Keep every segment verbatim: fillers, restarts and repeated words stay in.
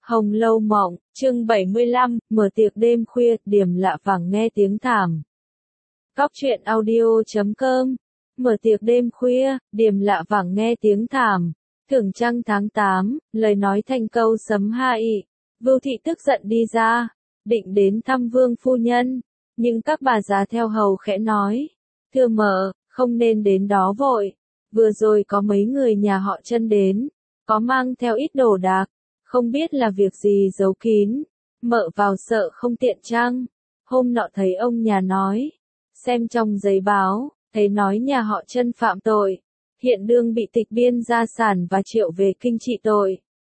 Hồng Lâu Mộng, chương bảy mươi lăm, mở tiệc đêm khuya, điểm lạ vàng nghe tiếng thảm. Góc truyện audio chấm com, mở tiệc đêm khuya, điểm lạ vàng nghe tiếng thảm. Thưởng trăng tháng tám, lời nói thành câu sấm hai. Vưu Thị tức giận đi ra, định đến thăm Vương phu nhân, nhưng các bà già theo hầu khẽ nói, thưa mợ, không nên đến đó vội. Vừa rồi có mấy người nhà họ Chân đến, có mang theo ít đồ đạc, không biết là việc gì giấu kín, mợ vào sợ không tiện chăng? Hôm nọ thấy ông nhà nói, xem trong giấy báo, thấy nói nhà họ Chân phạm tội, hiện đương bị tịch biên gia sản và triệu về kinh trị tội.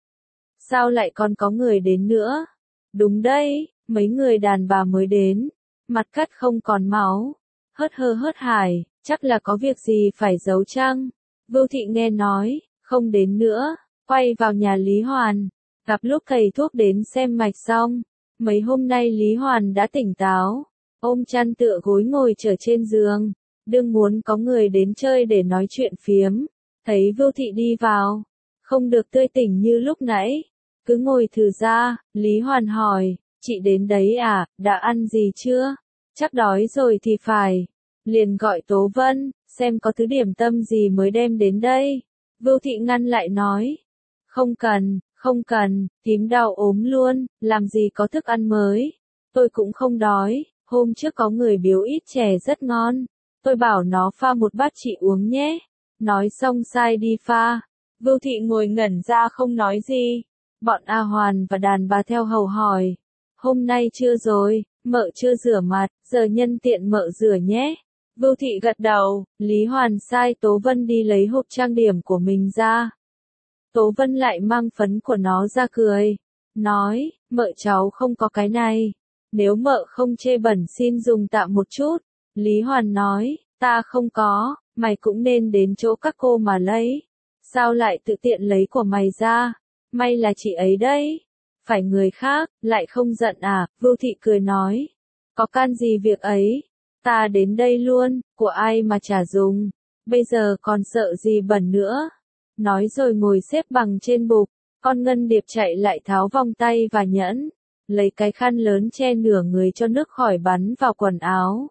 Sao lại còn có người đến nữa? Đúng đấy, mấy người đàn bà mới đến, mặt cắt không còn máu, hớt hơ hớt hải, chắc là có việc gì phải giấu chăng? Vưu Thị nghe nói, không đến nữa, quay vào nhà Lý Hoàn, gặp lúc thầy thuốc đến xem mạch xong, mấy hôm nay Lý Hoàn đã tỉnh táo, ôm chăn tựa gối ngồi trở trên giường, đương muốn có người đến chơi để nói chuyện phiếm, thấy Vưu Thị đi vào, không được tươi tỉnh như lúc nãy, cứ ngồi thử ra, Lý Hoàn hỏi, chị đến đấy à, đã ăn gì chưa? Chắc đói rồi thì phải, liền gọi Tố Vân, xem có thứ điểm tâm gì mới đem đến đây. Vưu Thị ngăn lại nói, không cần, không cần, thím đau ốm luôn, làm gì có thức ăn mới, tôi cũng không đói, hôm trước có người biếu ít chè rất ngon, tôi bảo nó pha một bát chị uống nhé, nói xong sai đi pha. Vưu Thị ngồi ngẩn ra không nói gì, bọn A Hoàn và đàn bà theo hầu hỏi, hôm nay chưa rồi, mợ chưa rửa mặt, giờ nhân tiện mợ rửa nhé. Vưu Thị gật đầu, Lý Hoàn sai Tố Vân đi lấy hộp trang điểm của mình ra. Tố Vân lại mang phấn của nó ra cười, nói, mợ cháu không có cái này, nếu mợ không chê bẩn xin dùng tạm một chút. Lý Hoàn nói, ta không có, mày cũng nên đến chỗ các cô mà lấy, sao lại tự tiện lấy của mày ra, may là chị ấy đấy, phải người khác, lại không giận à? Vưu Thị cười nói, có can gì việc ấy, ta đến đây luôn, của ai mà chả dùng, bây giờ còn sợ gì bẩn nữa. Nói rồi ngồi xếp bằng trên bục, con Ngân Điệp chạy lại tháo vòng tay và nhẫn, lấy cái khăn lớn che nửa người cho nước khỏi bắn vào quần áo.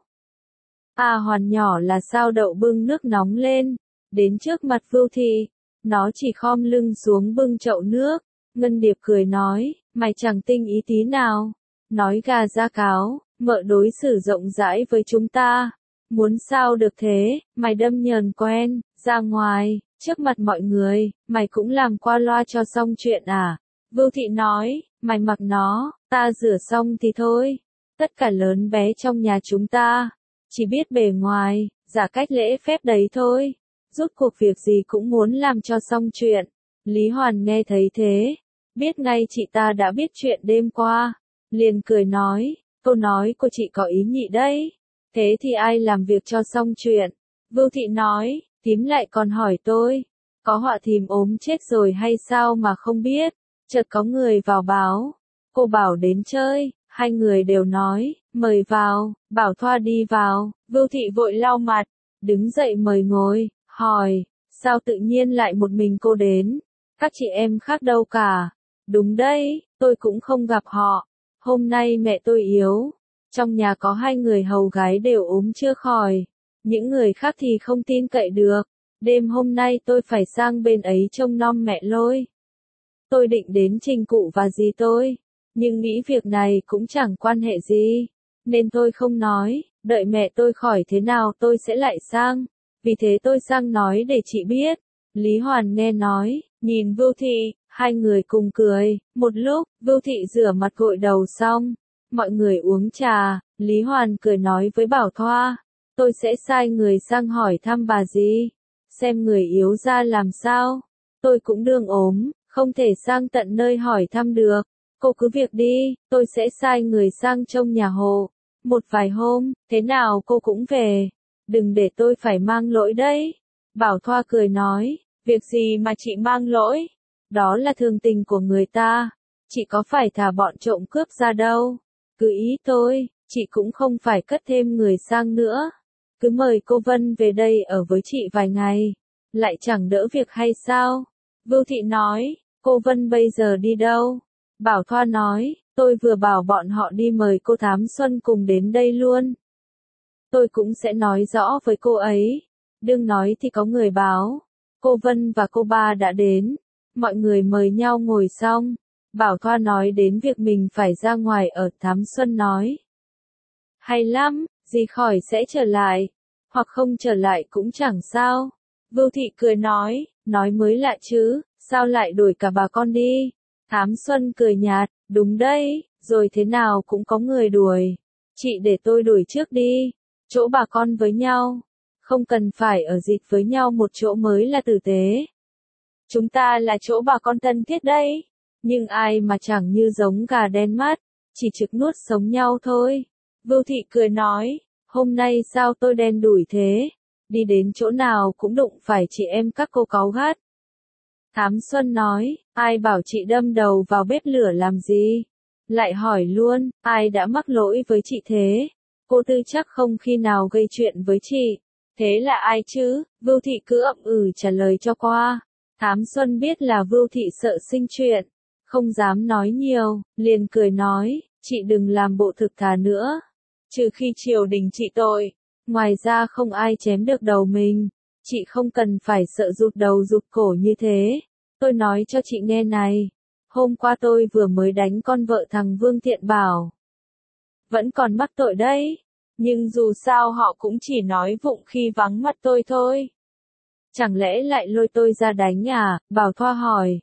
A Hoàn nhỏ là sao đậu bưng nước nóng lên, đến trước mặt Vưu Thị, nó chỉ khom lưng xuống bưng chậu nước. Ngân Điệp cười nói, mày chẳng tinh ý tí nào, nói gà ra cáo, mợ đối xử rộng rãi với chúng ta, muốn sao được thế, mày đâm nhờn quen, ra ngoài, trước mặt mọi người, mày cũng làm qua loa cho xong chuyện à? Vưu Thị nói, mày mặc nó, ta rửa xong thì thôi, tất cả lớn bé trong nhà chúng ta, chỉ biết bề ngoài, giả cách lễ phép đấy thôi, rốt cuộc việc gì cũng muốn làm cho xong chuyện. Lý Hoàn nghe thấy thế, biết ngay chị ta đã biết chuyện đêm qua, liền cười nói, câu nói của chị có ý nhị đấy, thế thì ai làm việc cho xong chuyện? Vưu Thị nói, thím lại còn hỏi tôi, có họa thím ốm chết rồi hay sao mà không biết, chợt có người vào báo, cô bảo đến chơi, hai người đều nói, mời vào, bảo Thoa đi vào. Vưu Thị vội lau mặt, đứng dậy mời ngồi, hỏi, sao tự nhiên lại một mình cô đến, các chị em khác đâu cả? Đúng đấy, tôi cũng không gặp họ, hôm nay mẹ tôi yếu, trong nhà có hai người hầu gái đều ốm chưa khỏi, những người khác thì không tin cậy được, đêm hôm nay tôi phải sang bên ấy trông nom mẹ Lôi. Tôi định đến trình cụ và dì tôi, nhưng nghĩ việc này cũng chẳng quan hệ gì, nên tôi không nói, đợi mẹ tôi khỏi thế nào tôi sẽ lại sang, vì thế tôi sang nói để chị biết. Lý Hoàn nghe nói, nhìn Vưu Thị, hai người cùng cười, một lúc, Vưu Thị rửa mặt gội đầu xong, mọi người uống trà, Lý Hoàn cười nói với Bảo Thoa, tôi sẽ sai người sang hỏi thăm bà dì, xem người yếu ra làm sao, tôi cũng đương ốm, không thể sang tận nơi hỏi thăm được, cô cứ việc đi, tôi sẽ sai người sang trông nhà hộ, một vài hôm, thế nào cô cũng về, đừng để tôi phải mang lỗi đấy. Bảo Thoa cười nói, việc gì mà chị mang lỗi, đó là thường tình của người ta, chị có phải thả bọn trộm cướp ra đâu, cứ ý tôi, chị cũng không phải cất thêm người sang nữa, cứ mời cô Vân về đây ở với chị vài ngày, lại chẳng đỡ việc hay sao? Vưu Thị nói, cô Vân bây giờ đi đâu? Bảo Thoa nói, tôi vừa bảo bọn họ đi mời cô Thám Xuân cùng đến đây luôn. Tôi cũng sẽ nói rõ với cô ấy. Đừng nói thì có người báo. Cô Vân và cô Ba đã đến. Mọi người mời nhau ngồi xong. Bảo Thoa nói đến việc mình phải ra ngoài ở Thám Xuân nói. Hay lắm, gì khỏi sẽ trở lại. Hoặc không trở lại cũng chẳng sao. Vưu Thị cười nói, nói mới lạ chứ, sao lại đuổi cả bà con đi. Thám Xuân cười nhạt, đúng đấy, rồi thế nào cũng có người đuổi. Chị để tôi đuổi trước đi. Chỗ bà con với nhau. Không cần phải ở dịch với nhau một chỗ mới là tử tế. Chúng ta là chỗ bà con thân thiết đây. Nhưng ai mà chẳng như giống gà đen mắt, chỉ trực nuốt sống nhau thôi. Vưu Thị cười nói, hôm nay sao tôi đen đủi thế? Đi đến chỗ nào cũng đụng phải chị em các cô cáu gắt. Thám Xuân nói, ai bảo chị đâm đầu vào bếp lửa làm gì? Lại hỏi luôn, ai đã mắc lỗi với chị thế? Cô Tư chắc không khi nào gây chuyện với chị. Thế là ai chứ? Vưu Thị cứ ậm ừ trả lời cho qua. Thám Xuân biết là Vưu Thị sợ sinh chuyện, không dám nói nhiều, liền cười nói, chị đừng làm bộ thực thà nữa. Trừ khi triều đình trị tội, ngoài ra không ai chém được đầu mình. Chị không cần phải sợ rụt đầu rụt cổ như thế. Tôi nói cho chị nghe này. Hôm qua tôi vừa mới đánh con vợ thằng Vương Thiện Bảo. Vẫn còn mắc tội đấy. Nhưng dù sao họ cũng chỉ nói vụng khi vắng mặt tôi thôi. Chẳng lẽ lại lôi tôi ra đánh à? Bảo Thoa hỏi.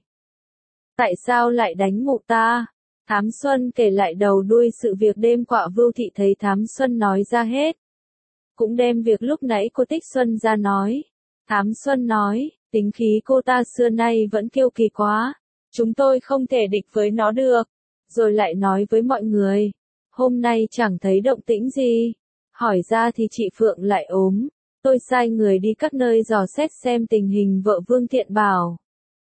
Tại sao lại đánh mụ ta? Thám Xuân kể lại đầu đuôi sự việc đêm qua. Vưu Thị thấy Thám Xuân nói ra hết. Cũng đem việc lúc nãy cô Tích Xuân ra nói. Thám Xuân nói, tính khí cô ta xưa nay vẫn kiêu kỳ quá. Chúng tôi không thể địch với nó được. Rồi lại nói với mọi người. Hôm nay chẳng thấy động tĩnh gì. Hỏi ra thì chị Phượng lại ốm. Tôi sai người đi các nơi dò xét xem tình hình vợ Vương Thiện Bảo.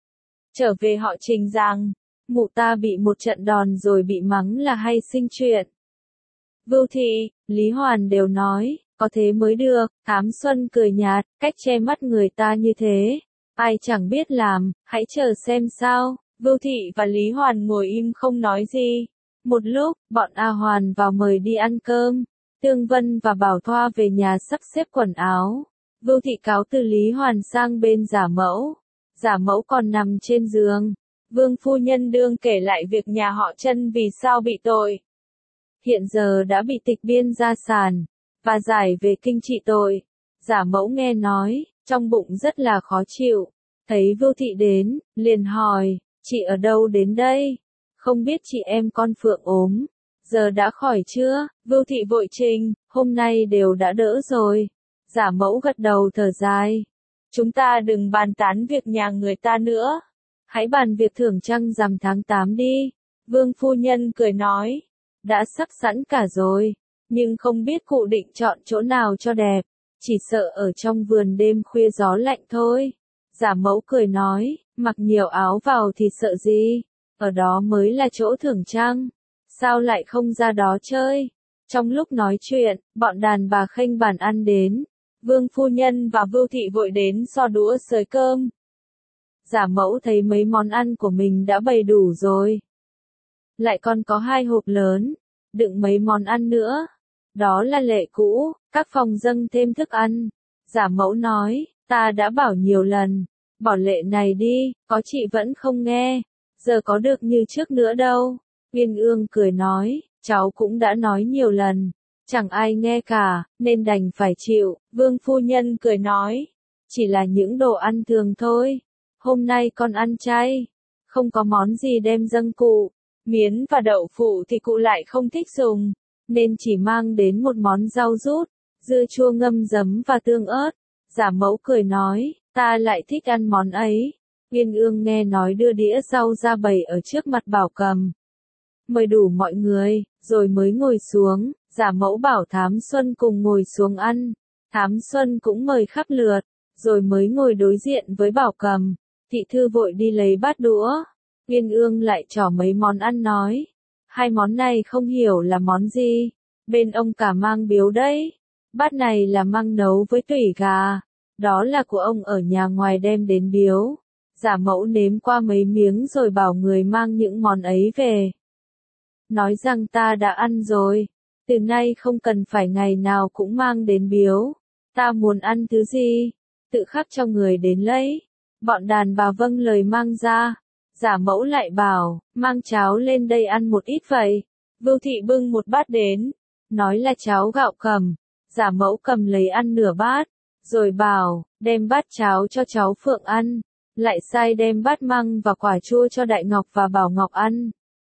Trở về họ trình rằng, mụ ta bị một trận đòn rồi bị mắng là hay sinh chuyện. Vưu Thị, Lý Hoàn đều nói, có thế mới được. Thám Xuân cười nhạt, cách che mắt người ta như thế. Ai chẳng biết làm, hãy chờ xem sao. Vưu Thị và Lý Hoàn ngồi im không nói gì. Một lúc, bọn A Hoàn vào mời đi ăn cơm. Tương Vân và Bảo Thoa về nhà sắp xếp quần áo. Vưu Thị cáo từ Lý Hoàn sang bên giả mẫu. Giả mẫu còn nằm trên giường. Vương phu nhân đương kể lại việc nhà họ Trân vì sao bị tội. Hiện giờ đã bị tịch biên gia sản, và giải về kinh trị tội. Giả mẫu nghe nói, trong bụng rất là khó chịu. Thấy Vưu Thị đến, liền hỏi, chị ở đâu đến đây? Không biết chị em con Phượng ốm. Giờ đã khỏi chưa? Vưu Thị vội trình, hôm nay đều đã đỡ rồi. Giả mẫu gật đầu thở dài. Chúng ta đừng bàn tán việc nhà người ta nữa. Hãy bàn việc thưởng trăng rằm tháng tám đi. Vương phu nhân cười nói. Đã sắp sẵn cả rồi. Nhưng không biết cụ định chọn chỗ nào cho đẹp. Chỉ sợ ở trong vườn đêm khuya gió lạnh thôi. Giả mẫu cười nói. Mặc nhiều áo vào thì sợ gì. Ở đó mới là chỗ thưởng trăng. Sao lại không ra đó chơi? Trong lúc nói chuyện, bọn đàn bà khênh bàn ăn đến. Vương phu nhân và Vưu Thị vội đến so đũa xới cơm. Giả mẫu thấy mấy món ăn của mình đã bày đủ rồi. Lại còn có hai hộp lớn, đựng mấy món ăn nữa. Đó là lệ cũ, các phòng dâng thêm thức ăn. Giả mẫu nói, ta đã bảo nhiều lần, bỏ lệ này đi, có chị vẫn không nghe. Giờ có được như trước nữa đâu. Uyên Ương cười nói, cháu cũng đã nói nhiều lần. Chẳng ai nghe cả, nên đành phải chịu. Vương phu nhân cười nói, chỉ là những đồ ăn thường thôi. Hôm nay con ăn chay, không có món gì đem dâng cụ. Miến và đậu phụ thì cụ lại không thích dùng, nên chỉ mang đến một món rau rút, dưa chua ngâm giấm và tương ớt. Giả mẫu cười nói, ta lại thích ăn món ấy. Uyên Ương nghe nói đưa đĩa rau ra bày ở trước mặt Bảo Cầm. Mời đủ mọi người, rồi mới ngồi xuống. Giả mẫu bảo Thám Xuân cùng ngồi xuống ăn. Thám Xuân cũng mời khắp lượt, rồi mới ngồi đối diện với Bảo Cầm. Thị thư vội đi lấy bát đũa. Uyên Ương lại trỏ mấy món ăn nói. Hai món này không hiểu là món gì. Bên ông cả mang biếu đấy. Bát này là măng nấu với tủy gà. Đó là của ông ở nhà ngoài đem đến biếu. Giả mẫu nếm qua mấy miếng rồi bảo người mang những món ấy về. Nói rằng ta đã ăn rồi, từ nay không cần phải ngày nào cũng mang đến biếu, ta muốn ăn thứ gì, tự khắc cho người đến lấy. Bọn đàn bà vâng lời mang ra, giả mẫu lại bảo, mang cháo lên đây ăn một ít vậy. Vưu thị bưng một bát đến, nói là cháo gạo cầm, giả mẫu cầm lấy ăn nửa bát, rồi bảo, đem bát cháo cho cháu Phượng ăn, lại sai đem bát măng và quả chua cho Đại Ngọc và Bảo Ngọc ăn.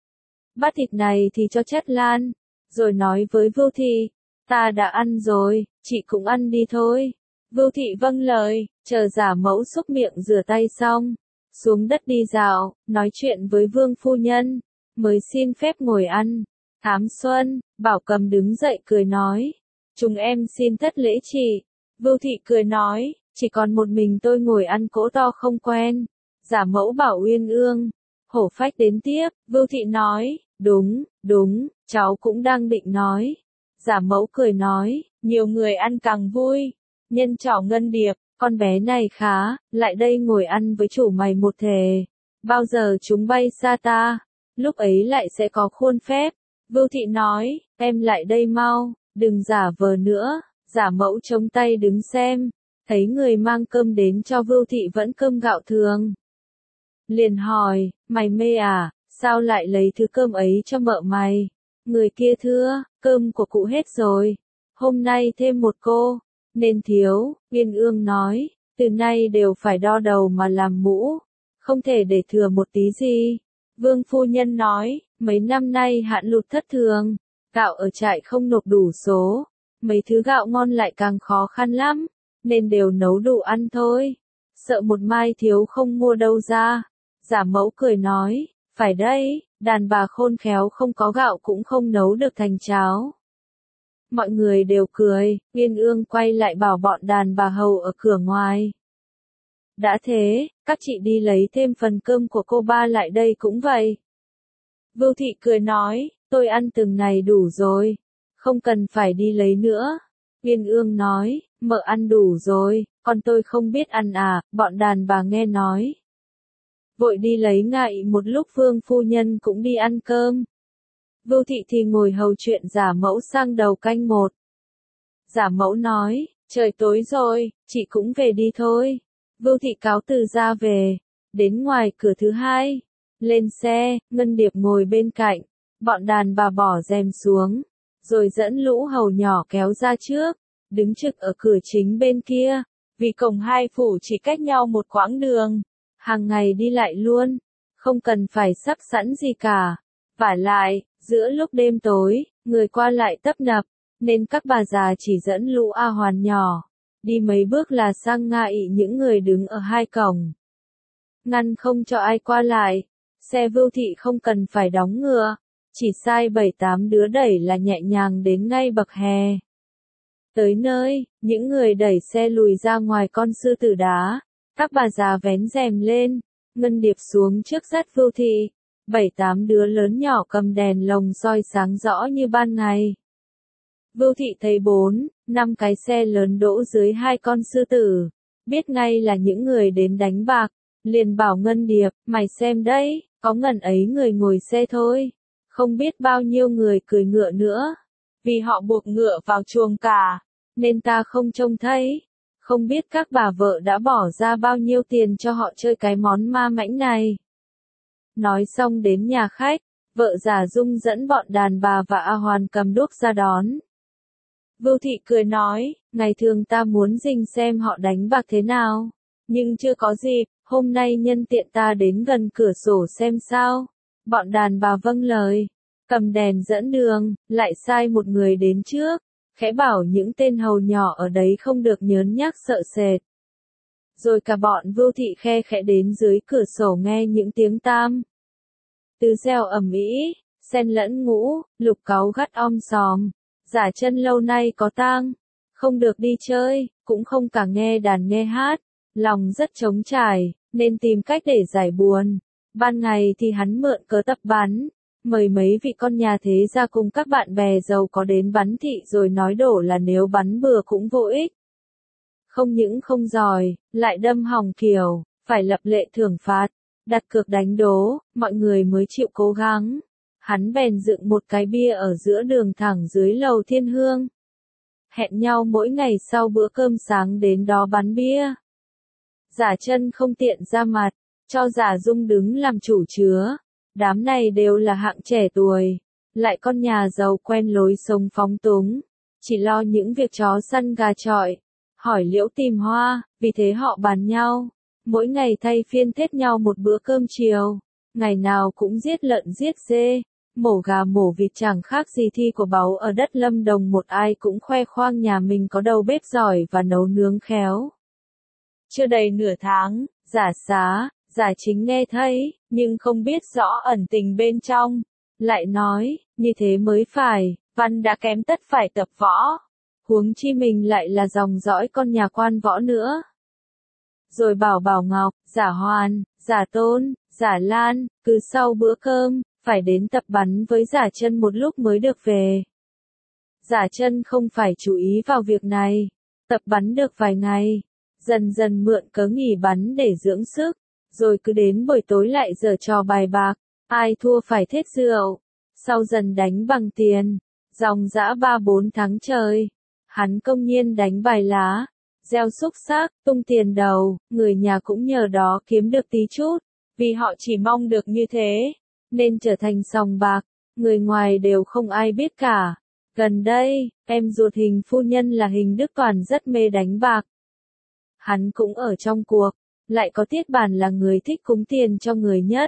Bát thịt này thì cho Chất Lan, rồi nói với Vưu thị, ta đã ăn rồi, chị cũng ăn đi thôi. Vưu thị vâng lời, chờ giả mẫu xúc miệng rửa tay xong, xuống đất đi dạo, nói chuyện với Vương phu nhân, mới xin phép ngồi ăn. Thám Xuân, Bảo Cầm đứng dậy cười nói, chúng em xin thất lễ chị. Vưu thị cười nói, chỉ còn một mình tôi ngồi ăn cỗ to không quen. Giả mẫu bảo Uyên Ương, Hổ Phách đến tiếp. Vưu thị nói, đúng, đúng, cháu cũng đang định nói. Giả mẫu cười nói, nhiều người ăn càng vui. Nhân trỏ Ngân Điệp, con bé này khá, lại đây ngồi ăn với chủ mày một thể. Bao giờ chúng bay xa ta, lúc ấy lại sẽ có khuôn phép. Vưu thị nói, em lại đây mau, đừng giả vờ nữa. Giả mẫu chống tay đứng xem, thấy người mang cơm đến cho Vưu thị vẫn cơm gạo thường. Liền hỏi, mày mê à, sao lại lấy thứ cơm ấy cho mợ mày? Người kia thưa, cơm của cụ hết rồi, hôm nay thêm một cô, nên thiếu. Uyên Ương nói, từ nay đều phải đo đầu mà làm mũ, không thể để thừa một tí gì. Vương phu nhân nói, mấy năm nay hạn lụt thất thường, gạo ở trại không nộp đủ số, mấy thứ gạo ngon lại càng khó khăn lắm, nên đều nấu đủ ăn thôi, sợ một mai thiếu không mua đâu ra. Giả mẫu cười nói, phải đấy, đàn bà khôn khéo không có gạo cũng không nấu được thành cháo. Mọi người đều cười, Uyên Ương quay lại bảo bọn đàn bà hầu ở cửa ngoài. Đã thế, các chị đi lấy thêm phần cơm của cô ba lại đây cũng vậy. Vưu thị cười nói, tôi ăn từng này đủ rồi, không cần phải đi lấy nữa. Uyên Ương nói, mợ ăn đủ rồi, còn tôi không biết ăn à, bọn đàn bà nghe nói. Vội đi lấy ngại một lúc Vương phu nhân cũng đi ăn cơm. Vưu thị thì ngồi hầu chuyện giả mẫu sang đầu canh một. Giả mẫu nói, trời tối rồi, chị cũng về đi thôi. Vưu thị cáo từ ra về, đến ngoài cửa thứ hai, lên xe, Ngân Điệp ngồi bên cạnh, bọn đàn bà bỏ rèm xuống, rồi dẫn lũ hầu nhỏ kéo ra trước, đứng trực ở cửa chính bên kia, vì cổng hai phủ chỉ cách nhau một quãng đường, hàng ngày đi lại luôn, không cần phải sắp sẵn gì cả. Vả lại, giữa lúc đêm tối, người qua lại tấp nập, nên các bà già chỉ dẫn lũ A Hoàn nhỏ, đi mấy bước là sang ngại những người đứng ở hai cổng. Ngăn không cho ai qua lại, xe Vưu thị không cần phải đóng ngựa, chỉ sai bảy tám đứa đẩy là nhẹ nhàng đến ngay bậc hè. Tới nơi, những người đẩy xe lùi ra ngoài con sư tử đá, các bà già vén rèm lên, Ngân Điệp xuống trước dắt Vưu thị, bảy tám đứa lớn nhỏ cầm đèn lồng soi sáng rõ như ban ngày. Vưu thị thấy bốn, năm cái xe lớn đỗ dưới hai con sư tử, biết ngay là những người đến đánh bạc, liền bảo Ngân Điệp, mày xem đấy, có ngần ấy người ngồi xe thôi, không biết bao nhiêu người cười ngựa nữa, vì họ buộc ngựa vào chuồng cả, nên ta không trông thấy, không biết các bà vợ đã bỏ ra bao nhiêu tiền cho họ chơi cái món ma mãnh này. Nói xong đến nhà khách, vợ Giả Dung dẫn bọn đàn bà và A Hoàn cầm đuốc ra đón. Vưu thị cười nói, ngày thường ta muốn rình xem họ đánh bạc thế nào, nhưng chưa có dịp, hôm nay nhân tiện ta đến gần cửa sổ xem sao. Bọn đàn bà vâng lời, cầm đèn dẫn đường, lại sai một người đến trước, khẽ bảo những tên hầu nhỏ ở đấy không được nhớn nhác sợ sệt. Rồi cả bọn Vưu thị khe khẽ đến dưới cửa sổ nghe những tiếng tam tứ reo ầm ĩ, xen lẫn ngũ, lục cáu gắt om sòm. Giả Chân lâu nay có tang, không được đi chơi, cũng không cả nghe đàn nghe hát, lòng rất trống trải, nên tìm cách để giải buồn. Ban ngày thì hắn mượn cớ tập bắn, mời mấy vị con nhà thế gia cùng các bạn bè giàu có đến bắn thị rồi nói đổ là nếu bắn bừa cũng vô ích. Không những không giỏi, lại đâm hỏng kiểu, phải lập lệ thưởng phạt, đặt cược đánh đố, mọi người mới chịu cố gắng. Hắn bèn dựng một cái bia ở giữa đường thẳng dưới lầu Thiên Hương. Hẹn nhau mỗi ngày sau bữa cơm sáng đến đó bắn bia. Giả Chân không tiện ra mặt, cho Giả Dung đứng làm chủ chứa. Đám này đều là hạng trẻ tuổi, lại con nhà giàu quen lối sống phóng túng, chỉ lo những việc chó săn gà chọi, hỏi liễu tìm hoa, vì thế họ bàn nhau, mỗi ngày thay phiên thết nhau một bữa cơm chiều, ngày nào cũng giết lợn giết dê, mổ gà mổ vịt chẳng khác gì thi của báu ở đất Lâm Đồng, một ai cũng khoe khoang nhà mình có đầu bếp giỏi và nấu nướng khéo. Chưa đầy nửa tháng, Giả Xá, Giả Chính nghe thấy, nhưng không biết rõ ẩn tình bên trong, lại nói, như thế mới phải, văn đã kém tất phải tập võ, huống chi mình lại là dòng dõi con nhà quan võ nữa. Rồi bảo Bảo Ngọc, Giả Hoàn, Giả Tôn, Giả Lan, cứ sau bữa cơm, phải đến tập bắn với Giả Chân một lúc mới được về. Giả Chân không phải chú ý vào việc này, tập bắn được vài ngày, dần dần mượn cớ nghỉ bắn để dưỡng sức, rồi cứ đến buổi tối lại giở trò bài bạc, ai thua phải thết rượu, sau dần đánh bằng tiền, dòng dã ba bốn tháng trời. Hắn công nhiên đánh bài lá, gieo xúc xác, tung tiền đầu, người nhà cũng nhờ đó kiếm được tí chút, vì họ chỉ mong được như thế, nên trở thành sòng bạc, người ngoài đều không ai biết cả. Gần đây, em ruột Hình phu nhân là Hình Đức Toàn rất mê đánh bạc. Hắn cũng ở trong cuộc, lại có Tiết Bản là người thích cúng tiền cho người nhất.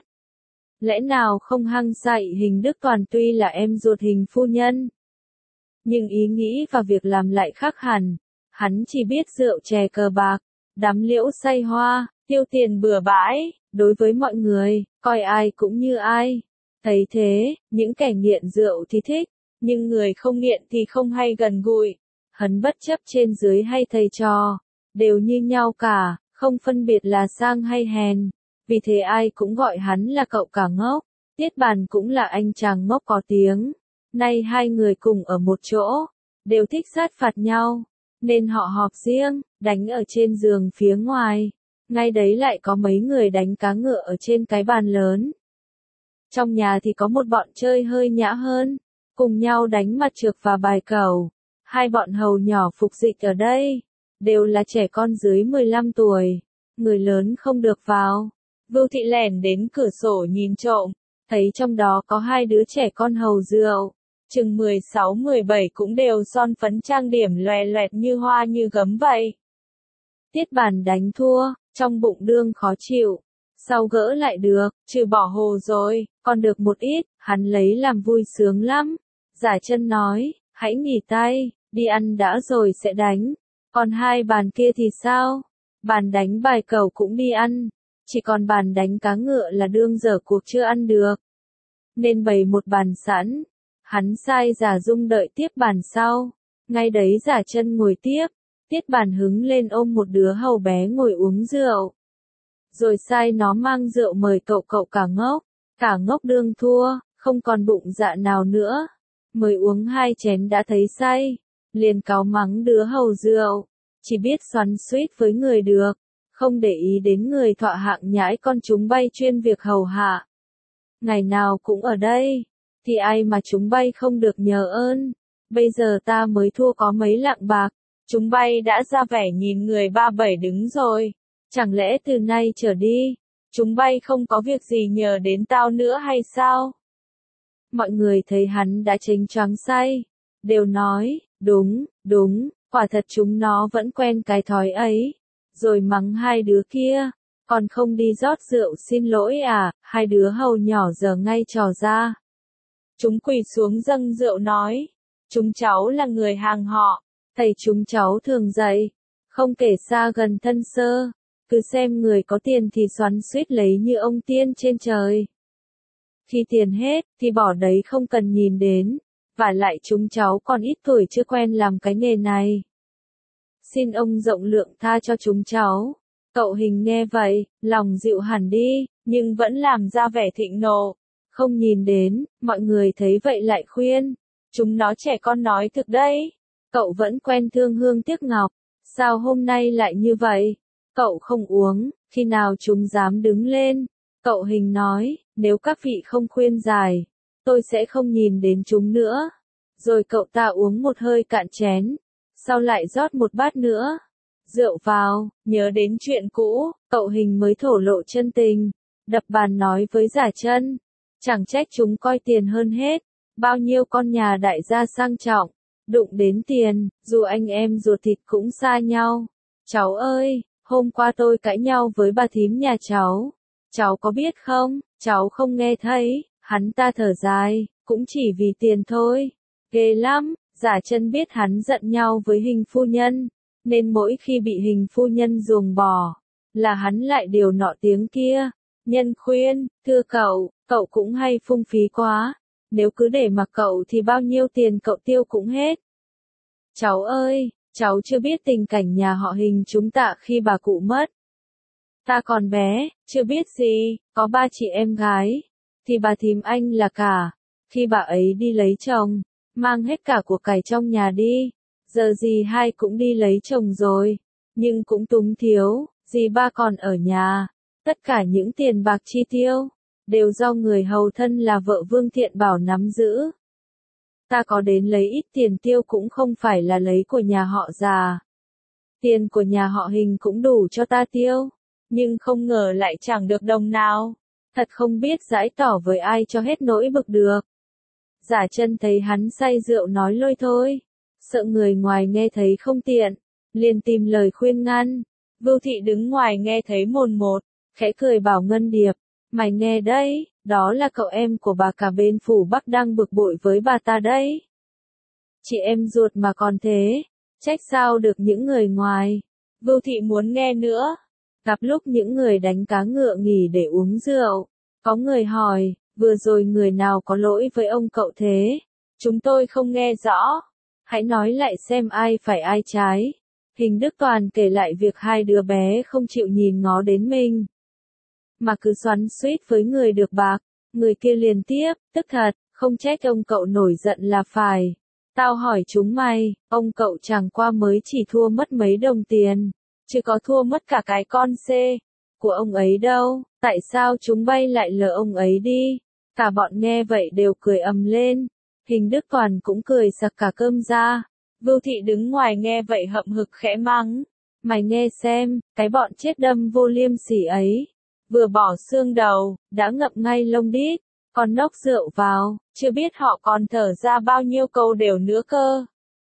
Lẽ nào không hăng say Hình Đức Toàn tuy là em ruột Hình phu nhân, nhưng ý nghĩ và việc làm lại khác hẳn. Hắn chỉ biết rượu chè cờ bạc, đắm liễu say hoa, tiêu tiền bừa bãi, đối với mọi người, coi ai cũng như ai. Thấy thế, những kẻ nghiện rượu thì thích, nhưng người không nghiện thì không hay gần gũi. Hắn bất chấp trên dưới hay thầy trò, đều như nhau cả, không phân biệt là sang hay hèn. Vì thế ai cũng gọi hắn là cậu cả ngốc. Tiết Bản cũng là anh chàng ngốc có tiếng. Nay hai người cùng ở một chỗ, đều thích sát phạt nhau, nên họ họp riêng, đánh ở trên giường phía ngoài. Ngay đấy lại có mấy người đánh cá ngựa ở trên cái bàn lớn. Trong nhà thì có một bọn chơi hơi nhã hơn, cùng nhau đánh mặt trược và bài cẩu. Hai bọn hầu nhỏ phục dịch ở đây, đều là trẻ con dưới mười lăm tuổi, người lớn không được vào. Vưu Thị lẻn đến cửa sổ nhìn trộm, thấy trong đó có hai đứa trẻ con hầu rượu, chừng mười sáu mười bảy cũng đều son phấn trang điểm loè loẹt như hoa như gấm vậy. Tiết Bản đánh thua, trong bụng đương khó chịu, sau gỡ lại được, trừ bỏ hồ rồi, còn được một ít, hắn lấy làm vui sướng lắm. Giả Chân nói, hãy nghỉ tay, đi ăn đã rồi sẽ đánh, còn hai bàn kia thì sao? Bàn đánh bài cẩu cũng đi ăn, chỉ còn bàn đánh cá ngựa là đương dở cuộc chưa ăn được, nên bày một bàn sẵn. Hắn sai Giả Dung đợi tiếp bàn sau, ngay đấy Giả Chân ngồi tiếp. Tiết Bản hứng lên ôm một đứa hầu bé ngồi uống rượu, rồi sai nó mang rượu mời cậu cậu cả ngốc. Cả ngốc đương thua, không còn bụng dạ nào nữa, mới uống hai chén đã thấy say, liền cáu mắng đứa hầu rượu, chỉ biết xoắn xuýt với người được, không để ý đến người thọ hạng nhãi con chúng bay chuyên việc hầu hạ. Ngày nào cũng ở đây, thì ai mà chúng bay không được nhờ ơn, bây giờ ta mới thua có mấy lạng bạc. Chúng bay đã ra vẻ nhìn người ba bảy đứng rồi, chẳng lẽ từ nay trở đi, chúng bay không có việc gì nhờ đến tao nữa hay sao? Mọi người thấy hắn đã chênh choáng say, đều nói, đúng, đúng, quả thật chúng nó vẫn quen cái thói ấy, rồi mắng hai đứa kia, còn không đi rót rượu xin lỗi à, hai đứa hầu nhỏ giờ ngay trò ra. Chúng quỳ xuống dâng rượu nói, chúng cháu là người hàng họ. Thầy chúng cháu thường dạy, không kể xa gần thân sơ, cứ xem người có tiền thì xoắn xuýt lấy như ông tiên trên trời. Khi tiền hết, thì bỏ đấy không cần nhìn đến, vả lại chúng cháu còn ít tuổi chưa quen làm cái nghề này. Xin ông rộng lượng tha cho chúng cháu. Cậu Hình nghe vậy, lòng dịu hẳn đi, nhưng vẫn làm ra vẻ thịnh nộ, không nhìn đến. Mọi người thấy vậy lại khuyên, chúng nó trẻ con nói thực đấy. Cậu vẫn quen thương hương tiếc ngọc, sao hôm nay lại như vậy? Cậu không uống, Khi nào chúng dám đứng lên? Cậu Hình nói, nếu các vị không khuyên giải, tôi sẽ không nhìn đến chúng nữa. Rồi cậu ta uống một hơi cạn chén, sau lại rót một bát nữa. Rượu vào, nhớ đến chuyện cũ, cậu Hình mới thổ lộ chân tình, đập bàn nói với Giả Chân, chẳng trách chúng coi tiền hơn hết, bao nhiêu con nhà đại gia sang trọng, đụng đến tiền, dù anh em ruột thịt cũng xa nhau. Cháu ơi, hôm qua tôi cãi nhau với bà thím nhà cháu, cháu có biết không, cháu không nghe thấy, hắn ta thở dài, cũng chỉ vì tiền thôi, ghê lắm. Giả Chân biết hắn giận nhau với Hình phu nhân, nên mỗi khi bị Hình phu nhân ruồng bỏ, là hắn lại điều nọ tiếng kia. Nhân khuyên, thưa cậu, cậu cũng hay phung phí quá, nếu cứ để mặc cậu thì bao nhiêu tiền cậu tiêu cũng hết. Cháu ơi, cháu chưa biết tình cảnh nhà họ Hình chúng ta khi bà cụ mất. Ta còn bé, chưa biết gì, có ba chị em gái, thì bà thím anh là cả. Khi bà ấy đi lấy chồng, mang hết cả của cải trong nhà đi, giờ dì hai cũng đi lấy chồng rồi, nhưng cũng túng thiếu, dì ba còn ở nhà. Tất cả những tiền bạc chi tiêu, đều do người hầu thân là vợ Vương Thiện Bảo nắm giữ. Ta có đến lấy ít tiền tiêu cũng không phải là lấy của nhà họ già. Tiền của nhà họ Hình cũng đủ cho ta tiêu, nhưng không ngờ lại chẳng được đồng nào. Thật không biết giải tỏ với ai cho hết nỗi bực được. Giả Chân thấy hắn say rượu nói lôi thôi, sợ người ngoài nghe thấy không tiện, liền tìm lời khuyên ngăn. Vưu Thị đứng ngoài nghe thấy mồn một, khẽ cười bảo Ngân Điệp, mày nghe đấy, đó là cậu em của bà cả bên phủ Bắc đang bực bội với bà ta đấy. Chị em ruột mà còn thế, trách sao được những người ngoài. Vưu Thị muốn nghe nữa. Gặp lúc những người đánh cá ngựa nghỉ để uống rượu, có người hỏi, vừa rồi người nào có lỗi với ông cậu thế? Chúng tôi không nghe rõ. Hãy nói lại xem ai phải ai trái. Hình Đức Toàn kể lại việc hai đứa bé không chịu nhìn ngó đến mình, mà cứ xoắn xuýt với người được bạc. Người kia liền tiếp, tức thật, không trách ông cậu nổi giận là phải. Tao hỏi chúng mày, ông cậu chẳng qua mới chỉ thua mất mấy đồng tiền, chứ có thua mất cả cái con xê của ông ấy đâu, tại sao chúng bay lại lờ ông ấy đi? Cả bọn nghe vậy đều cười ầm lên. Hình Đức Toàn cũng cười sặc cả cơm ra. Vưu Thị đứng ngoài nghe vậy hậm hực khẽ mắng, mày nghe xem, cái bọn chết đâm vô liêm sỉ ấy, vừa bỏ xương đầu, đã ngậm ngay lông đít, còn nốc rượu vào, chưa biết họ còn thở ra bao nhiêu câu đều nữa cơ.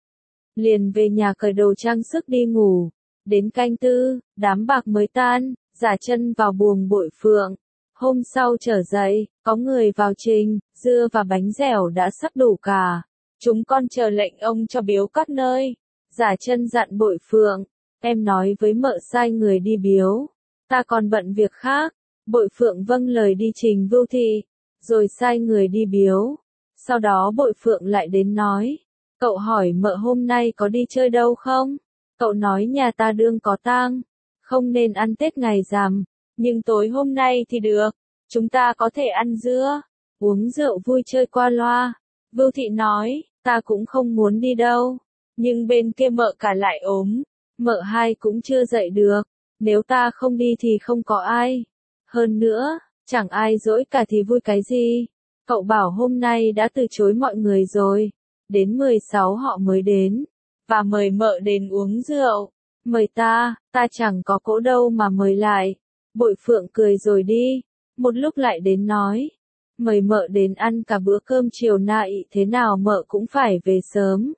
Liền về nhà cởi đồ trang sức đi ngủ. Đến canh tư, đám bạc mới tan, Giả Chân vào buồng Bội Phượng. Hôm sau trở dậy, có người vào trình, dưa và bánh dẻo đã sắp đủ cả. Chúng con chờ lệnh ông cho biếu các nơi. Giả Chân dặn Bội Phượng, em nói với mợ sai người đi biếu, ta còn bận việc khác. Bội Phượng vâng lời đi trình Vưu Thị, rồi sai người đi biếu. Sau đó Bội Phượng lại đến nói, cậu hỏi mợ hôm nay có đi chơi đâu không? Cậu nói nhà ta đương có tang, không nên ăn Tết ngày rằm, nhưng tối hôm nay thì được, chúng ta có thể ăn dưa, uống rượu vui chơi qua loa. Vưu Thị nói, ta cũng không muốn đi đâu, nhưng bên kia mợ cả lại ốm, mợ hai cũng chưa dậy được, nếu ta không đi thì không có ai. Hơn nữa, chẳng ai dỗi cả thì vui cái gì. Cậu bảo hôm nay đã từ chối mọi người rồi, đến mười sáu họ mới đến, và mời mợ đến uống rượu. Mời ta, ta chẳng có cỗ đâu mà mời lại. Bội Phượng cười rồi đi, một lúc lại đến nói, mời mợ đến ăn cả bữa cơm chiều nại, thế nào mợ cũng phải về sớm.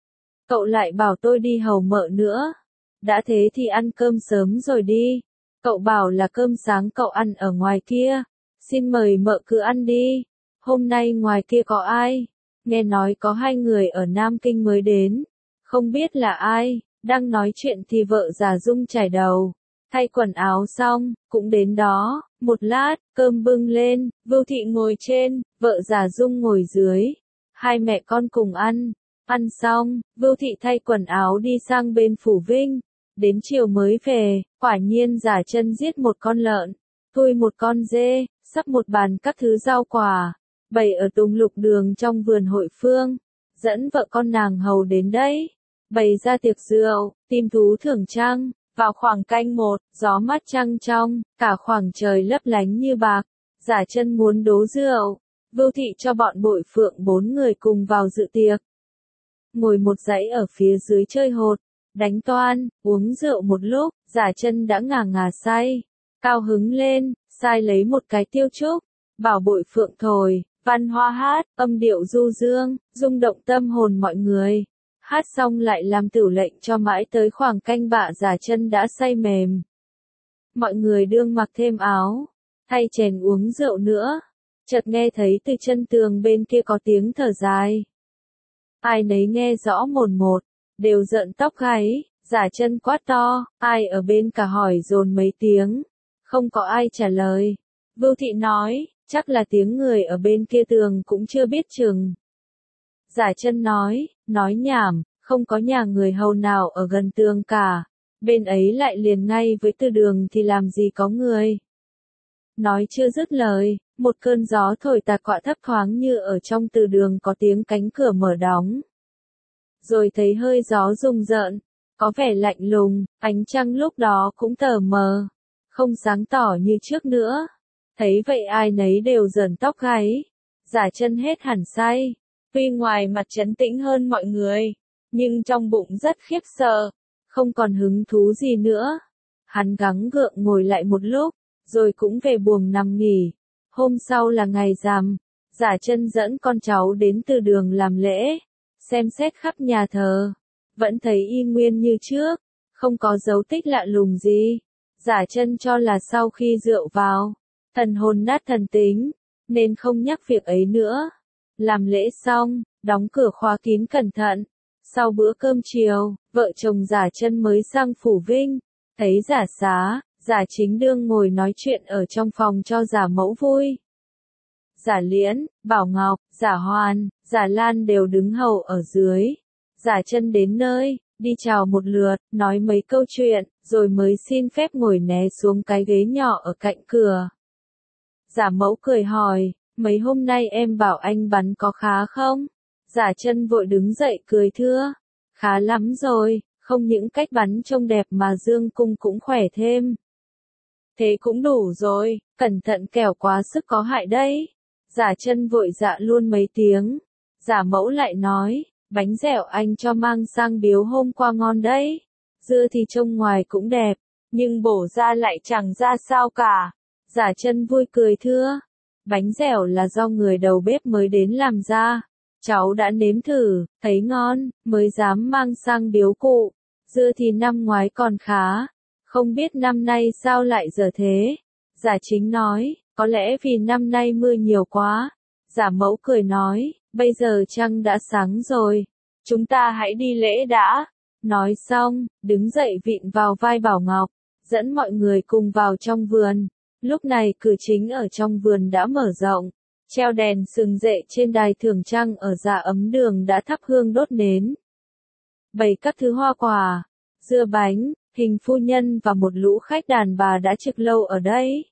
Cậu lại bảo tôi đi hầu mợ nữa, đã thế thì ăn cơm sớm rồi đi. Cậu bảo là cơm sáng cậu ăn ở ngoài kia, xin mời mợ cứ ăn đi. Hôm nay ngoài kia có ai? Nghe nói có hai người ở Nam Kinh mới đến, không biết là ai. Đang nói chuyện thì vợ Giả Dung chải đầu, thay quần áo xong, cũng đến đó. Một lát, cơm bưng lên, Vưu Thị ngồi trên, vợ Giả Dung ngồi dưới. Hai mẹ con cùng ăn. Ăn xong, Vưu Thị thay quần áo đi sang bên Phủ Vinh. Đến chiều mới về, quả nhiên Giả Chân giết một con lợn, thui một con dê, sắp một bàn các thứ rau quả, bày ở tùng lục đường trong vườn hội phương, dẫn vợ con nàng hầu đến đấy, bày ra tiệc rượu, tìm thú thưởng trăng, Vào khoảng canh một, gió mát trăng trong, cả khoảng trời lấp lánh như bạc. Giả Chân muốn đố rượu. Vưu Thị cho bọn Bội Phượng bốn người cùng vào dự tiệc. Ngồi một dãy ở phía dưới chơi hột, đánh toan, uống rượu một lúc, Giả Chân đã ngà ngà say. Cao hứng lên, sai lấy một cái tiêu trúc, bảo Bội Phượng thổi, văn hoa hát, âm điệu du dương, rung động tâm hồn mọi người. Hát xong lại làm tửu lệnh cho mãi tới khoảng canh bạ Giả Chân đã say mềm. Mọi người đương mặc thêm áo, thay chén uống rượu nữa. Chợt nghe thấy từ chân tường bên kia có tiếng thở dài. Ai nấy nghe rõ mồn một, đều rợn tóc gáy. Giả Chân quát to, ai ở bên cả hỏi dồn mấy tiếng. Không có ai trả lời. Vưu Thị nói, chắc là tiếng người ở bên kia tường cũng chưa biết chừng. Giả Chân nói, nói nhảm, không có nhà người hầu nào ở gần tường cả. Bên ấy lại liền ngay với từ đường thì làm gì có người. Nói chưa dứt lời, một cơn gió thổi tà quạ thấp thoáng như ở trong từ đường có tiếng cánh cửa mở đóng. Rồi thấy hơi gió rùng rợn, có vẻ lạnh lùng, ánh trăng lúc đó cũng tờ mờ, không sáng tỏ như trước nữa. Thấy vậy ai nấy đều rờn tóc gáy. Giả Chân hết hẳn say, tuy ngoài mặt trấn tĩnh hơn mọi người, nhưng trong bụng rất khiếp sợ, không còn hứng thú gì nữa. Hắn gắng gượng ngồi lại một lúc, rồi cũng về buồng nằm nghỉ. Hôm sau là ngày rằm, Giả Chân dẫn con cháu đến từ đường làm lễ, xem xét khắp nhà thờ, vẫn thấy y nguyên như trước, không có dấu tích lạ lùng gì. Giả Chân cho là sau khi rượu vào, thần hồn nát thần tính, nên không nhắc việc ấy nữa. Làm lễ xong, đóng cửa khóa kín cẩn thận. Sau bữa cơm chiều, vợ chồng Giả Chân mới sang phủ Vinh, thấy Giả Xá, Giả Chính đương ngồi nói chuyện ở trong phòng cho Giả Mẫu vui. Giả Liễn, Bảo Ngọc, Giả Hoàn, Giả Lan đều đứng hầu ở dưới. Giả Chân đến nơi, đi chào một lượt, nói mấy câu chuyện, rồi mới xin phép ngồi né xuống cái ghế nhỏ ở cạnh cửa. Giả Mẫu cười hỏi, mấy hôm nay em bảo anh bắn có khá không? Giả Chân vội đứng dậy cười thưa, khá lắm rồi, không những cách bắn trông đẹp mà dương cung cũng khỏe thêm. Thế cũng đủ rồi, cẩn thận kẻo quá sức có hại đấy. Giả Chân vội dạ luôn mấy tiếng. Giả Mẫu lại nói, bánh dẻo anh cho mang sang biếu hôm qua ngon đấy. Dưa thì trông ngoài cũng đẹp, nhưng bổ ra lại chẳng ra sao cả. Giả Chân vui cười thưa, bánh dẻo là do người đầu bếp mới đến làm ra. Cháu đã nếm thử, thấy ngon, mới dám mang sang biếu cụ. Dưa thì năm ngoái còn khá, không biết năm nay sao lại dở thế. Giả Chính nói, có lẽ vì năm nay mưa nhiều quá. Giả Mẫu cười nói, bây giờ trăng đã sáng rồi, chúng ta hãy đi lễ đã. Nói xong, đứng dậy vịn vào vai Bảo Ngọc, dẫn mọi người cùng vào trong vườn. Lúc này cửa chính ở trong vườn đã mở rộng, treo đèn sừng rệ trên đài thưởng trăng ở Dạ Ấm Đường đã thắp hương đốt nến. Bày các thứ hoa quả, dưa bánh, Hình phu nhân và một lũ khách đàn bà đã trực lâu ở đây.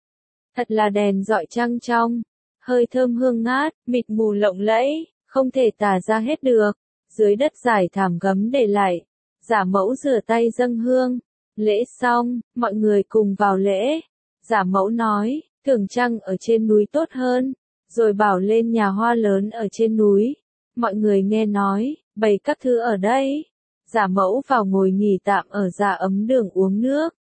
Thật là đèn rọi trăng trong, hơi thơm hương ngát, mịt mù lộng lẫy, không thể tả ra hết được. Dưới đất trải thảm gấm để lại, Giả Mẫu rửa tay dâng hương. Lễ xong, mọi người cùng vào lễ. Giả Mẫu nói, thưởng trăng ở trên núi tốt hơn, rồi bảo lên nhà hoa lớn ở trên núi. Mọi người nghe nói, bày các thứ ở đây. Giả Mẫu vào ngồi nghỉ tạm ở Dạ Ấm Đường uống nước.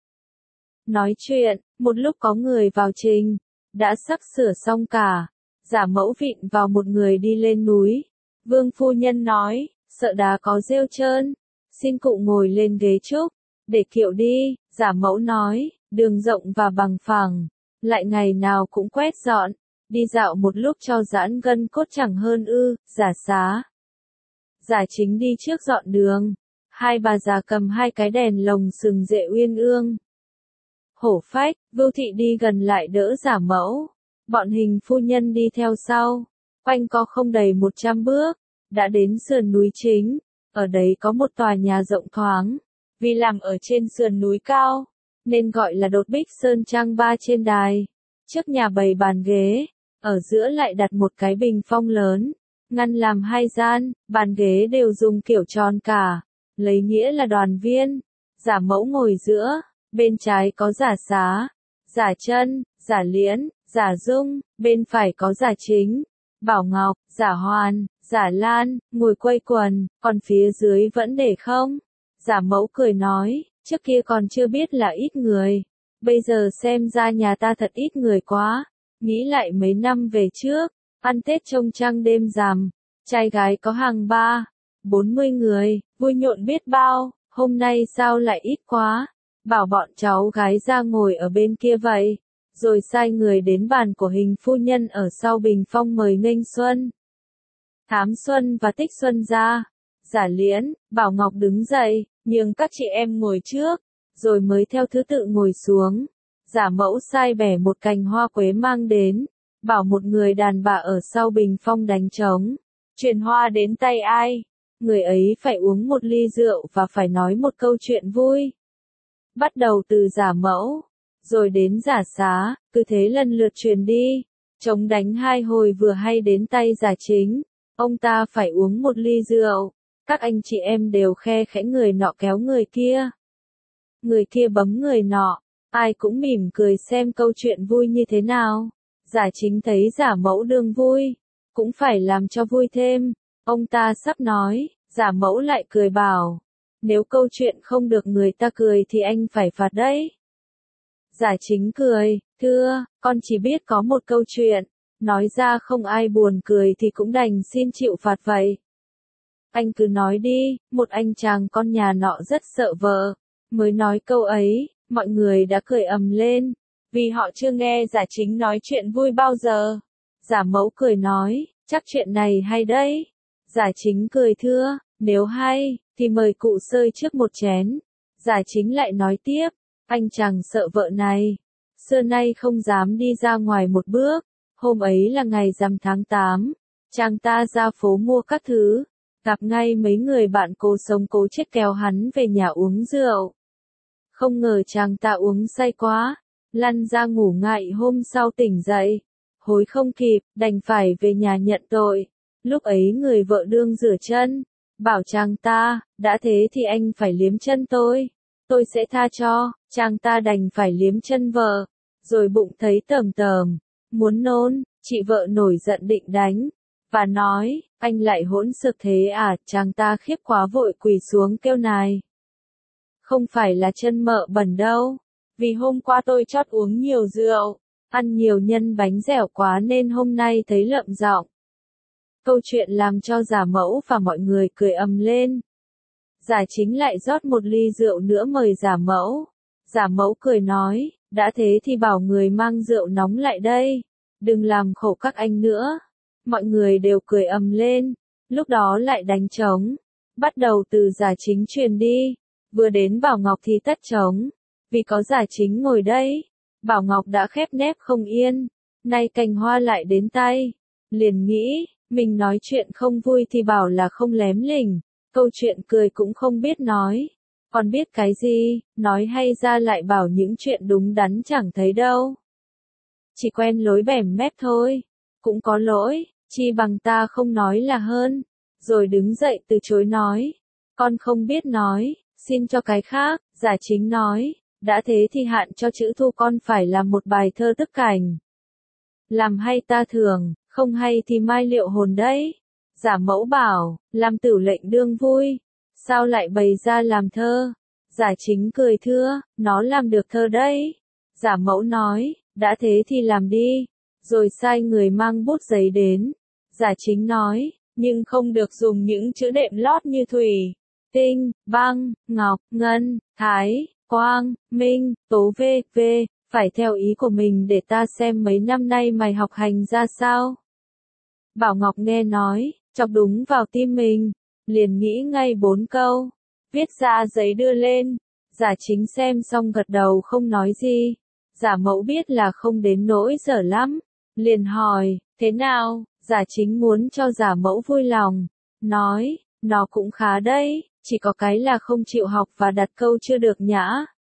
Nói chuyện, một lúc có người vào trình, đã sắp sửa xong cả. Giả Mẫu vịn vào một người đi lên núi. Vương phu nhân nói, sợ đá có rêu trơn, xin cụ ngồi lên ghế trúc, để kiệu đi. Giả Mẫu nói, đường rộng và bằng phẳng, lại ngày nào cũng quét dọn, đi dạo một lúc cho giãn gân cốt chẳng hơn ư. Giả Xá, Giả Chính đi trước dọn đường. Hai bà già cầm hai cái đèn lồng sừng rệ uyên ương. Hổ Phách, Vưu Thị đi gần lại đỡ Giả Mẫu. Bọn Hình phu nhân đi theo sau. Quanh co không đầy một trăm bước, đã đến sườn núi chính. Ở đấy có một tòa nhà rộng thoáng. Vì làm ở trên sườn núi cao, nên gọi là đột bích sơn trang ba trên đài. Trước nhà bày bàn ghế, ở giữa lại đặt một cái bình phong lớn, ngăn làm hai gian, bàn ghế đều dùng kiểu tròn cả, lấy nghĩa là đoàn viên. Giả Mẫu ngồi giữa, bên trái có Giả Xá, Giả Chân, Giả Liễn, Giả Dung, bên phải có Giả Chính, Bảo Ngọc, Giả Hoàn, Giả Lan, ngồi quây quần, còn phía dưới vẫn để không. Giả Mẫu cười nói, trước kia còn chưa biết là ít người, bây giờ xem ra nhà ta thật ít người quá. Nghĩ lại mấy năm về trước, ăn Tết trông trăng đêm rằm, trai gái có hàng ba, bốn mươi người, vui nhộn biết bao, hôm nay sao lại ít quá, bảo bọn cháu gái ra ngồi ở bên kia vậy, rồi sai người đến bàn của hình phu nhân ở sau bình phong mời nghênh Xuân, Thám Xuân và Tích Xuân ra. Giả Liễn, Bảo Ngọc đứng dậy, nhường các chị em ngồi trước, rồi mới theo thứ tự ngồi xuống. Giả Mẫu sai bẻ một cành hoa quế mang đến, bảo một người đàn bà ở sau bình phong đánh trống, truyền hoa đến tay ai, người ấy phải uống một ly rượu và phải nói một câu chuyện vui. Bắt đầu từ Giả Mẫu, rồi đến Giả Xá, cứ thế lần lượt truyền đi, trống đánh hai hồi vừa hay đến tay Giả Chính, ông ta phải uống một ly rượu, các anh chị em đều khe khẽ người nọ kéo người kia. Người kia bấm người nọ. Ai cũng mỉm cười xem câu chuyện vui như thế nào. Giả Chính thấy Giả Mẫu đương vui, cũng phải làm cho vui thêm. Ông ta sắp nói, Giả Mẫu lại cười bảo, nếu câu chuyện không được người ta cười thì anh phải phạt đấy. Giả Chính cười, thưa, con chỉ biết có một câu chuyện, nói ra không ai buồn cười thì cũng đành xin chịu phạt vậy. Anh cứ nói đi, một anh chàng con nhà nọ rất sợ vợ, mới nói câu ấy. Mọi người đã cười ầm lên, vì họ chưa nghe Giả Chính nói chuyện vui bao giờ. Giả Mẫu cười nói, chắc chuyện này hay đấy. Giả Chính cười thưa, nếu hay, thì mời cụ sơi trước một chén. Giả Chính lại nói tiếp, anh chàng sợ vợ này, xưa nay không dám đi ra ngoài một bước. Hôm ấy là ngày rằm tháng tám, chàng ta ra phố mua các thứ, gặp ngay mấy người bạn cố sống cố chết kéo hắn về nhà uống rượu. Không ngờ chàng ta uống say quá, lăn ra ngủ ngại hôm sau tỉnh dậy, hối không kịp, đành phải về nhà nhận tội. Lúc ấy người vợ đương rửa chân, bảo chàng ta, đã thế thì anh phải liếm chân tôi, tôi sẽ tha cho, chàng ta đành phải liếm chân vợ, rồi bụng thấy tởm tởm, muốn nôn, chị vợ nổi giận định đánh, và nói, anh lại hỗn xược thế à, chàng ta khiếp quá vội quỳ xuống kêu này. Không phải là chân mợ bẩn đâu, vì hôm qua tôi chót uống nhiều rượu, ăn nhiều nhân bánh dẻo quá nên hôm nay thấy lợm giọng. Câu chuyện làm cho Giả Mẫu và mọi người cười ầm lên. Giả Chính lại rót một ly rượu nữa mời Giả Mẫu. Giả Mẫu cười nói, đã thế thì bảo người mang rượu nóng lại đây, đừng làm khổ các anh nữa. Mọi người đều cười ầm lên, lúc đó lại đánh trống, bắt đầu từ Giả Chính truyền đi. Vừa đến Bảo Ngọc thì tất trống, vì có Giả Chính ngồi đây, Bảo Ngọc đã khép nép không yên, nay cành hoa lại đến tay, liền nghĩ, mình nói chuyện không vui thì bảo là không lém lỉnh, câu chuyện cười cũng không biết nói, còn biết cái gì, nói hay ra lại bảo những chuyện đúng đắn chẳng thấy đâu. Chỉ quen lối bẻm mép thôi, cũng có lỗi, chi bằng ta không nói là hơn, rồi đứng dậy từ chối nói, con không biết nói. Xin cho cái khác, Giả Chính nói, đã thế thì hạn cho chữ thu con phải làm một bài thơ tức cảnh. Làm hay ta thường, không hay thì mai liệu hồn đấy. Giả Mẫu bảo, làm tửu lệnh đương vui, sao lại bày ra làm thơ. Giả Chính cười thưa, nó làm được thơ đấy. Giả Mẫu nói, đã thế thì làm đi, rồi sai người mang bút giấy đến. Giả Chính nói, nhưng không được dùng những chữ đệm lót như thủy, tinh, băng, ngọc, ngân, thái, quang, minh, tố v, v, phải theo ý của mình để ta xem mấy năm nay mày học hành ra sao. Bảo Ngọc nghe nói, chọc đúng vào tim mình, liền nghĩ ngay bốn câu, viết ra giấy đưa lên. Giả Chính xem xong gật đầu không nói gì. Giả Mẫu biết là không đến nỗi dở lắm, liền hỏi, thế nào? Giả Chính muốn cho Giả Mẫu vui lòng, nói, nó cũng khá đấy, chỉ có cái là không chịu học và đặt câu chưa được nhã.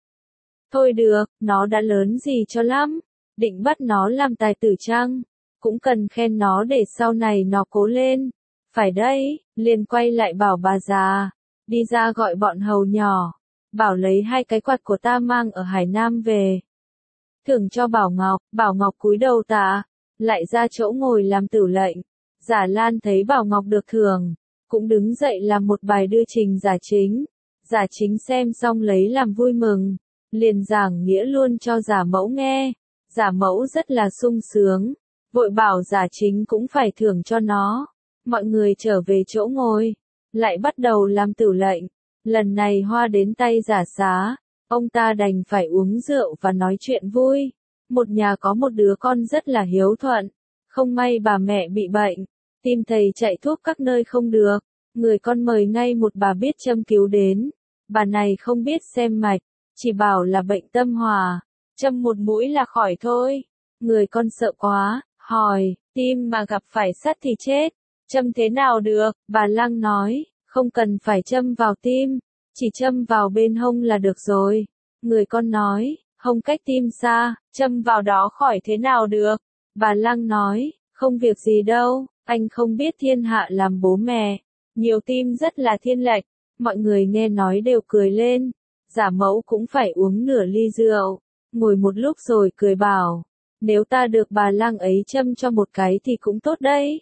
Thôi được, nó đã lớn gì cho lắm, định bắt nó làm tài tử chăng, cũng cần khen nó để sau này nó cố lên. Phải đấy, liền quay lại bảo bà già, đi ra gọi bọn hầu nhỏ, bảo lấy hai cái quạt của ta mang ở Hải Nam về. Thưởng cho Bảo Ngọc, Bảo Ngọc cúi đầu tạ, lại ra chỗ ngồi làm tửu lệnh. Giả Lan thấy Bảo Ngọc được thưởng, cũng đứng dậy làm một bài đưa trình Giả Chính. Giả Chính xem xong lấy làm vui mừng, liền giảng nghĩa luôn cho Giả Mẫu nghe. Giả Mẫu rất là sung sướng, vội bảo Giả Chính cũng phải thưởng cho nó. Mọi người trở về chỗ ngồi, lại bắt đầu làm tửu lệnh. Lần này hoa đến tay Giả Xá, ông ta đành phải uống rượu và nói chuyện vui. Một nhà có một đứa con rất là hiếu thuận, không may bà mẹ bị bệnh, tìm thầy chạy thuốc các nơi không được, người con mời ngay một bà biết châm cứu đến. Bà này không biết xem mạch, chỉ bảo là bệnh tâm hòa, châm một mũi là khỏi thôi. Người con sợ quá, hỏi, tim mà gặp phải sắt thì chết, châm thế nào được? Bà Lăng nói, không cần phải châm vào tim, chỉ châm vào bên hông là được rồi. Người con nói, hông cách tim xa, châm vào đó khỏi thế nào được? Bà Lăng nói, không việc gì đâu, anh không biết thiên hạ làm bố mẹ, nhiều tim rất là thiên lệch. Mọi người nghe nói đều cười lên. Giả Mẫu cũng phải uống nửa ly rượu, ngồi một lúc rồi cười bảo, nếu ta được bà Lăng ấy châm cho một cái thì cũng tốt đấy.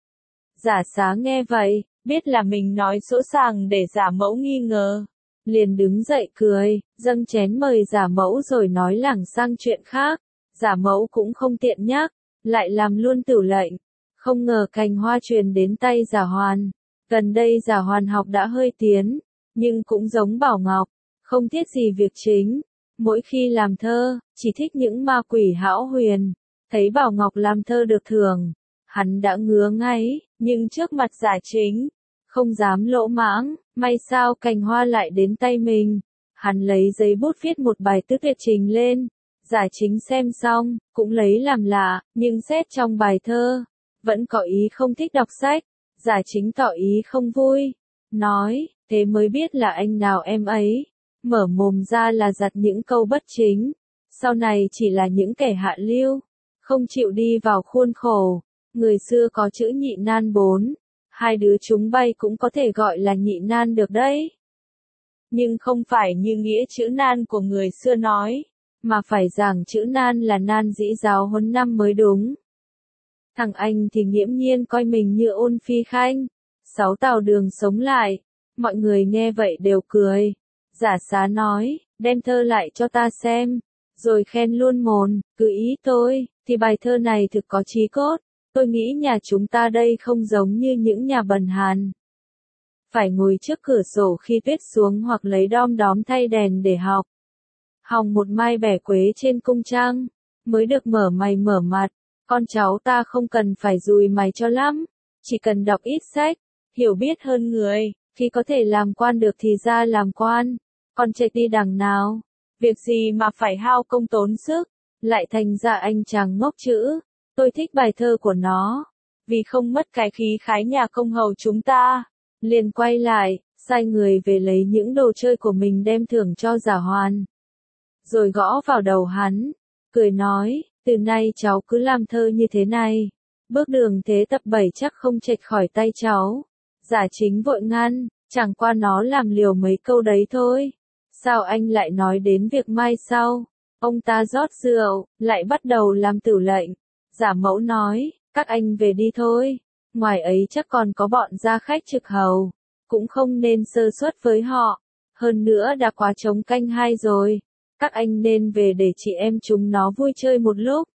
Giả Xá nghe vậy, biết là mình nói sỗ sàng để Giả Mẫu nghi ngờ, liền đứng dậy cười, dâng chén mời Giả Mẫu rồi nói lảng sang chuyện khác. Giả Mẫu cũng không tiện nhắc, lại làm luôn tửu lệnh. Không ngờ cành hoa truyền đến tay Giả Hoàn. Gần đây Giả Hoàn học đã hơi tiến, nhưng cũng giống Bảo Ngọc, không thiết gì việc chính. Mỗi khi làm thơ, chỉ thích những ma quỷ hão huyền. Thấy Bảo Ngọc làm thơ được thưởng, hắn đã ngứa ngay, nhưng trước mặt Giả Chính, không dám lỗ mãng. May sao cành hoa lại đến tay mình, hắn lấy giấy bút viết một bài tứ tuyệt trình lên. Giả Chính xem xong, cũng lấy làm lạ, nhưng xét trong bài thơ, vẫn có ý không thích đọc sách. Giả Chính tỏ ý không vui, nói, thế mới biết là anh nào em ấy, mở mồm ra là giặt những câu bất chính, sau này chỉ là những kẻ hạ lưu, không chịu đi vào khuôn khổ. Người xưa có chữ nhị nan bốn, hai đứa chúng bay cũng có thể gọi là nhị nan được đấy. Nhưng không phải như nghĩa chữ nan của người xưa nói, mà phải giảng chữ nan là nan dĩ giáo huấn năm mới đúng. Thằng anh thì nghiễm nhiên coi mình như Ôn Phi Khanh, sáu tàu đường sống lại. Mọi người nghe vậy đều cười. Giả Xá nói, đem thơ lại cho ta xem, rồi khen luôn mồn, cứ ý tôi, thì bài thơ này thực có chí cốt. Tôi nghĩ nhà chúng ta đây không giống như những nhà bần hàn. Phải ngồi trước cửa sổ khi tuyết xuống hoặc lấy đom đóm thay đèn để học. Hòng một mai bẻ quế trên cung trăng, mới được mở mày mở mặt. Con cháu ta không cần phải dùi mày cho lắm, chỉ cần đọc ít sách, hiểu biết hơn người, khi có thể làm quan được thì ra làm quan. Còn chạy đi đằng nào, việc gì mà phải hao công tốn sức, lại thành ra anh chàng ngốc chữ. Tôi thích bài thơ của nó, vì không mất cái khí khái nhà công hầu chúng ta. Liền quay lại, sai người về lấy những đồ chơi của mình đem thưởng cho Giả Hoàn. Rồi gõ vào đầu hắn, cười nói, từ nay cháu cứ làm thơ như thế này, bước đường thế tập bảy chắc không chệch khỏi tay cháu. Giả Chính vội ngăn, chẳng qua nó làm liều mấy câu đấy thôi. Sao anh lại nói đến việc mai sau? Ông ta rót rượu, lại bắt đầu làm tửu lệnh. Giả Mẫu nói, các anh về đi thôi, ngoài ấy chắc còn có bọn gia khách trực hầu, cũng không nên sơ suất với họ, hơn nữa đã quá trống canh hai rồi, các anh nên về để chị em chúng nó vui chơi một lúc.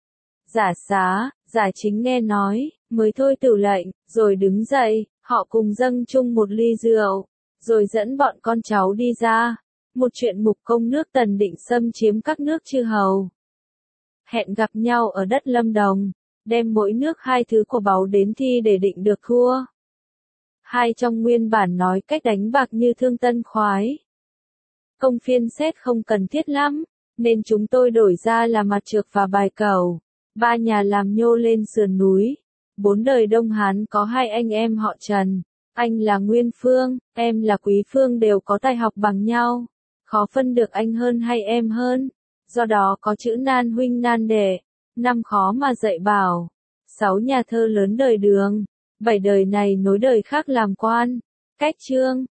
Giả Xá, Giả Chính nghe nói, mới thôi tửu lệnh, rồi đứng dậy, họ cùng dâng chung một ly rượu, rồi dẫn bọn con cháu đi ra. Một chuyện mục công nước Tần định xâm chiếm các nước chư hầu. Hẹn gặp nhau ở đất Lâm Đồng, đem mỗi nước hai thứ của báu đến thi để định được thua. Hai trong nguyên bản nói cách đánh bạc như thương tân khoái. Công phiên xét không cần thiết lắm, nên chúng tôi đổi ra là mặt trược và bài cẩu. Ba nhà làm nhô lên sườn núi. Bốn đời Đông Hán có hai anh em họ Trần. Anh là Nguyên Phương, em là Quý Phương đều có tài học bằng nhau. Khó phân được anh hơn hay em hơn. Do đó có chữ nan huynh nan đệ. Năm khó mà dạy bảo. Sáu nhà thơ lớn đời Đường. Bảy đời này nối đời khác làm quan. Cách chương.